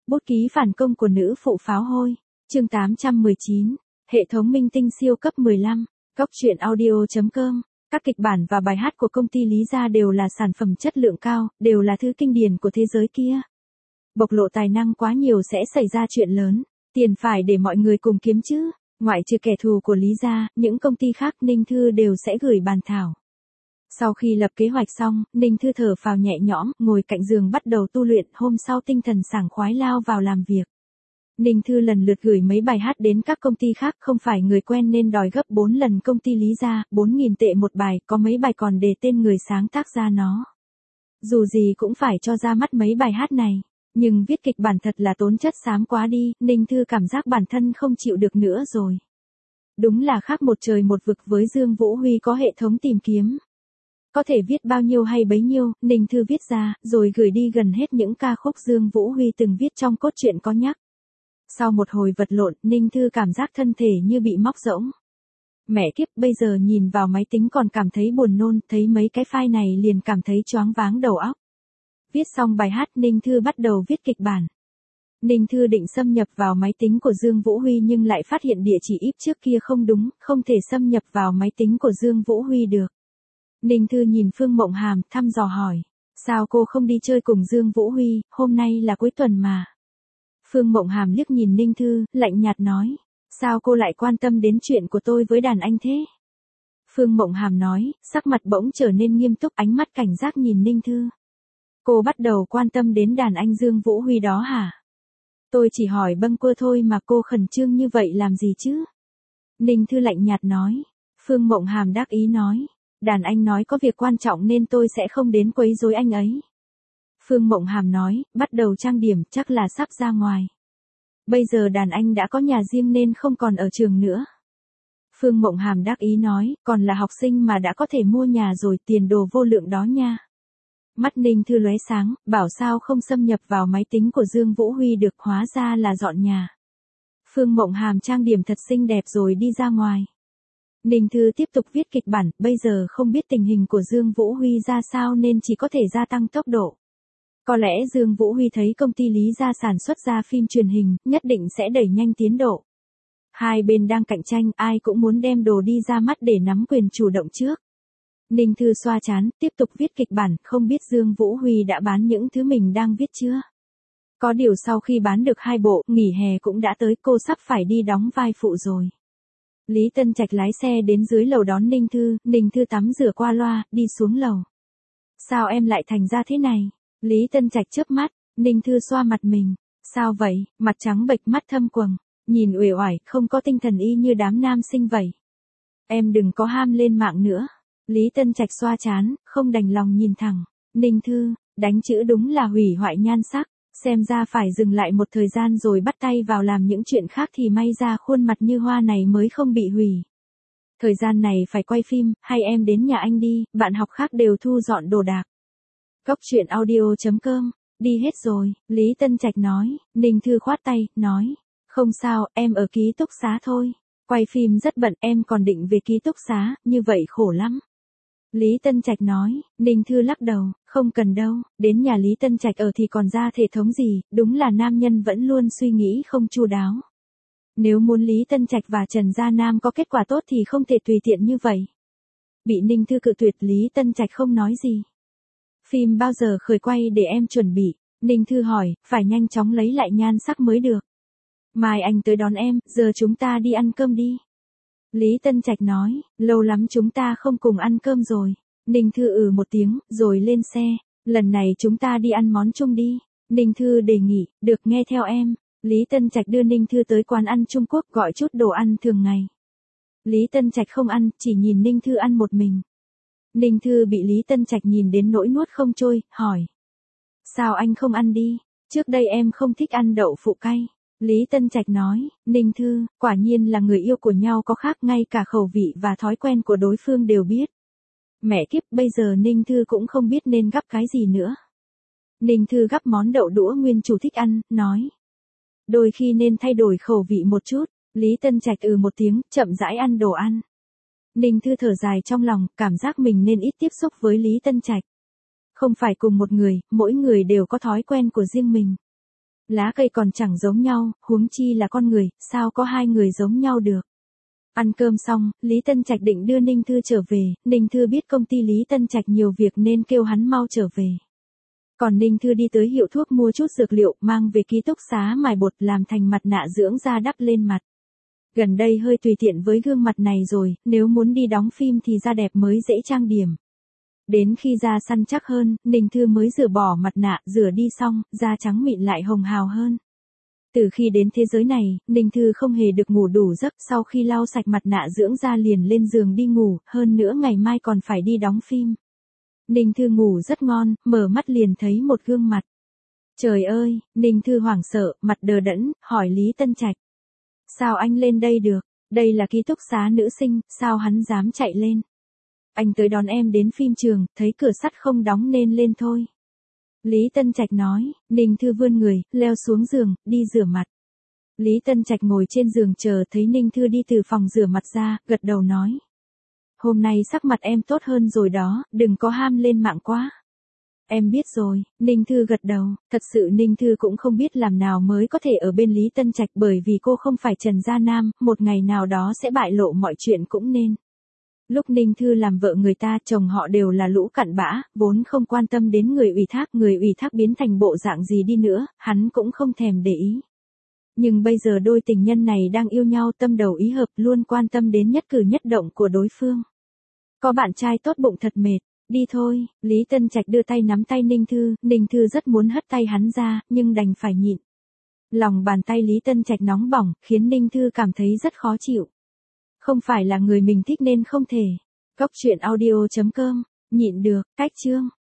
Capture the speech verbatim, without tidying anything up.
Bút ký phản công của nữ phụ pháo hôi. Chương tám trăm mười chín. Hệ thống minh tinh siêu cấp mười lăm. Cóc truyện audio chấm com. Các kịch bản và bài hát của công ty Lý Gia đều là sản phẩm chất lượng cao, đều là thứ kinh điển của thế giới kia. Bộc lộ tài năng quá nhiều sẽ xảy ra chuyện lớn, tiền phải để mọi người cùng kiếm chứ. Ngoại trừ kẻ thù của Lý Gia, những công ty khác Ninh Thư đều sẽ gửi bàn thảo. Sau khi lập kế hoạch xong, Ninh Thư thở phào nhẹ nhõm, ngồi cạnh giường bắt đầu tu luyện, hôm sau tinh thần sảng khoái lao vào làm việc. Ninh Thư lần lượt gửi mấy bài hát đến các công ty khác, không phải người quen nên đòi gấp bốn lần công ty Lý Gia, bốn nghìn tệ một bài, có mấy bài còn đề tên người sáng tác ra nó. Dù gì cũng phải cho ra mắt mấy bài hát này, nhưng viết kịch bản thật là tốn chất xám quá đi, Ninh Thư cảm giác bản thân không chịu được nữa rồi. Đúng là khác một trời một vực với Dương Vũ Huy có hệ thống tìm kiếm. Có thể viết bao nhiêu hay bấy nhiêu, Ninh Thư viết ra, rồi gửi đi gần hết những ca khúc Dương Vũ Huy từng viết trong cốt truyện có nhắc. Sau một hồi vật lộn, Ninh Thư cảm giác thân thể như bị móc rỗng. Mẹ kiếp, bây giờ nhìn vào máy tính còn cảm thấy buồn nôn, thấy mấy cái file này liền cảm thấy choáng váng đầu óc. Viết xong bài hát, Ninh Thư bắt đầu viết kịch bản. Ninh Thư định xâm nhập vào máy tính của Dương Vũ Huy nhưng lại phát hiện địa chỉ i pê trước kia không đúng, không thể xâm nhập vào máy tính của Dương Vũ Huy được. Ninh Thư nhìn Phương Mộng Hàm, thăm dò hỏi, sao cô không đi chơi cùng Dương Vũ Huy, hôm nay là cuối tuần mà. Phương Mộng Hàm liếc nhìn Ninh Thư, lạnh nhạt nói, sao cô lại quan tâm đến chuyện của tôi với đàn anh thế? Phương Mộng Hàm nói, sắc mặt bỗng trở nên nghiêm túc, ánh mắt cảnh giác nhìn Ninh Thư. Cô bắt đầu quan tâm đến đàn anh Dương Vũ Huy đó hả? Tôi chỉ hỏi bâng quơ thôi mà cô khẩn trương như vậy làm gì chứ? Ninh Thư lạnh nhạt nói. Phương Mộng Hàm đắc ý nói, đàn anh nói có việc quan trọng nên tôi sẽ không đến quấy rối anh ấy. Phương Mộng Hàm nói, bắt đầu trang điểm, chắc là sắp ra ngoài. Bây giờ đàn anh đã có nhà riêng nên không còn ở trường nữa. Phương Mộng Hàm đắc ý nói, còn là học sinh mà đã có thể mua nhà rồi, tiền đồ vô lượng đó nha. Mắt Ninh Thư lóe sáng, bảo sao không xâm nhập vào máy tính của Dương Vũ Huy được, hóa ra là dọn nhà. Phương Mộng Hàm trang điểm thật xinh đẹp rồi đi ra ngoài. Ninh Thư tiếp tục viết kịch bản, bây giờ không biết tình hình của Dương Vũ Huy ra sao nên chỉ có thể gia tăng tốc độ. Có lẽ Dương Vũ Huy thấy công ty Lý Gia sản xuất ra phim truyền hình, nhất định sẽ đẩy nhanh tiến độ. Hai bên đang cạnh tranh, ai cũng muốn đem đồ đi ra mắt để nắm quyền chủ động trước. Ninh Thư xoa trán, tiếp tục viết kịch bản, không biết Dương Vũ Huy đã bán những thứ mình đang viết chưa? Có điều sau khi bán được hai bộ, nghỉ hè cũng đã tới, cô sắp phải đi đóng vai phụ rồi. Lý Tân Trạch lái xe đến dưới lầu đón Ninh Thư, Ninh Thư tắm rửa qua loa, đi xuống lầu. Sao em lại thành ra thế này? Lý Tân Trạch chớp mắt, Ninh Thư xoa mặt mình. Sao vậy? Mặt trắng bệch, mắt thâm quầng, nhìn uể oải, không có tinh thần y như đám nam sinh vậy. Em đừng có ham lên mạng nữa. Lý Tân Trạch xoa trán, không đành lòng nhìn thẳng. Ninh Thư, đánh chữ đúng là hủy hoại nhan sắc, xem ra phải dừng lại một thời gian rồi bắt tay vào làm những chuyện khác thì may ra khuôn mặt như hoa này mới không bị hủy. Thời gian này phải quay phim, hay em đến nhà anh đi, bạn học khác đều thu dọn đồ đạc. Cóc truyện audio chấm com, đi hết rồi, Lý Tân Trạch nói. Ninh Thư khoát tay, nói, không sao, em ở ký túc xá thôi. Quay phim rất bận, em còn định về ký túc xá, như vậy khổ lắm. Lý Tân Trạch nói. Ninh Thư lắc đầu, không cần đâu, đến nhà Lý Tân Trạch ở thì còn ra thể thống gì, đúng là nam nhân vẫn luôn suy nghĩ không chu đáo. Nếu muốn Lý Tân Trạch và Trần Gia Nam có kết quả tốt thì không thể tùy tiện như vậy. Bị Ninh Thư cự tuyệt, Lý Tân Trạch không nói gì. Phim bao giờ khởi quay để em chuẩn bị? Ninh Thư hỏi, phải nhanh chóng lấy lại nhan sắc mới được. Mai anh tới đón em, giờ chúng ta đi ăn cơm đi. Lý Tân Trạch nói, lâu lắm chúng ta không cùng ăn cơm rồi. Ninh Thư ừ một tiếng, rồi lên xe. Lần này chúng ta đi ăn món chung đi. Ninh Thư đề nghị, được, nghe theo em. Lý Tân Trạch đưa Ninh Thư tới quán ăn Trung Quốc gọi chút đồ ăn thường ngày. Lý Tân Trạch không ăn, chỉ nhìn Ninh Thư ăn một mình. Ninh Thư bị Lý Tân Trạch nhìn đến nỗi nuốt không trôi, hỏi. Sao anh không ăn đi? Trước đây em không thích ăn đậu phụ cay. Lý Tân Trạch nói. Ninh Thư, quả nhiên là người yêu của nhau có khác, ngay cả khẩu vị và thói quen của đối phương đều biết. Mẹ kiếp, bây giờ Ninh Thư cũng không biết nên gắp cái gì nữa. Ninh Thư gắp món đậu đũa nguyên chủ thích ăn, nói. Đôi khi nên thay đổi khẩu vị một chút. Lý Tân Trạch ừ một tiếng, chậm rãi ăn đồ ăn. Ninh Thư thở dài trong lòng, cảm giác mình nên ít tiếp xúc với Lý Tân Trạch. Không phải cùng một người, mỗi người đều có thói quen của riêng mình. Lá cây còn chẳng giống nhau, huống chi là con người, sao có hai người giống nhau được. Ăn cơm xong, Lý Tân Trạch định đưa Ninh Thư trở về, Ninh Thư biết công ty Lý Tân Trạch nhiều việc nên kêu hắn mau trở về. Còn Ninh Thư đi tới hiệu thuốc mua chút dược liệu, mang về ký túc xá mài bột làm thành mặt nạ dưỡng da đắp lên mặt. Gần đây hơi tùy tiện với gương mặt này rồi, nếu muốn đi đóng phim thì da đẹp mới dễ trang điểm. Đến khi da săn chắc hơn, Ninh Thư mới rửa bỏ mặt nạ, rửa đi xong, da trắng mịn lại hồng hào hơn. Từ khi đến thế giới này, Ninh Thư không hề được ngủ đủ giấc, sau khi lau sạch mặt nạ dưỡng da liền lên giường đi ngủ, hơn nữa ngày mai còn phải đi đóng phim. Ninh Thư ngủ rất ngon, mở mắt liền thấy một gương mặt. Trời ơi, Ninh Thư hoảng sợ, mặt đờ đẫn, hỏi Lý Tân Trạch. Sao anh lên đây được? Đây là ký túc xá nữ sinh, sao hắn dám chạy lên? Anh tới đón em đến phim trường, thấy cửa sắt không đóng nên lên thôi. Lý Tân Trạch nói, Ninh Thư vươn người, leo xuống giường, đi rửa mặt. Lý Tân Trạch ngồi trên giường chờ thấy Ninh Thư đi từ phòng rửa mặt ra, gật đầu nói. Hôm nay sắc mặt em tốt hơn rồi đó, đừng có ham lên mạng quá. Em biết rồi, Ninh Thư gật đầu, thật sự Ninh Thư cũng không biết làm nào mới có thể ở bên Lý Tân Trạch bởi vì cô không phải Trần Gia Nam, một ngày nào đó sẽ bại lộ mọi chuyện cũng nên. Lúc Ninh Thư làm vợ người ta, chồng họ đều là lũ cặn bã, vốn không quan tâm đến người ủy thác, người ủy thác biến thành bộ dạng gì đi nữa, hắn cũng không thèm để ý. Nhưng bây giờ đôi tình nhân này đang yêu nhau tâm đầu ý hợp, luôn quan tâm đến nhất cử nhất động của đối phương. Có bạn trai tốt bụng thật mệt, đi thôi, Lý Tân Trạch đưa tay nắm tay Ninh Thư, Ninh Thư rất muốn hất tay hắn ra, nhưng đành phải nhịn. Lòng bàn tay Lý Tân Trạch nóng bỏng, khiến Ninh Thư cảm thấy rất khó chịu. Không phải là người mình thích nên không thể. Cốc truyện audio chấm com, nhịn được, cách chương.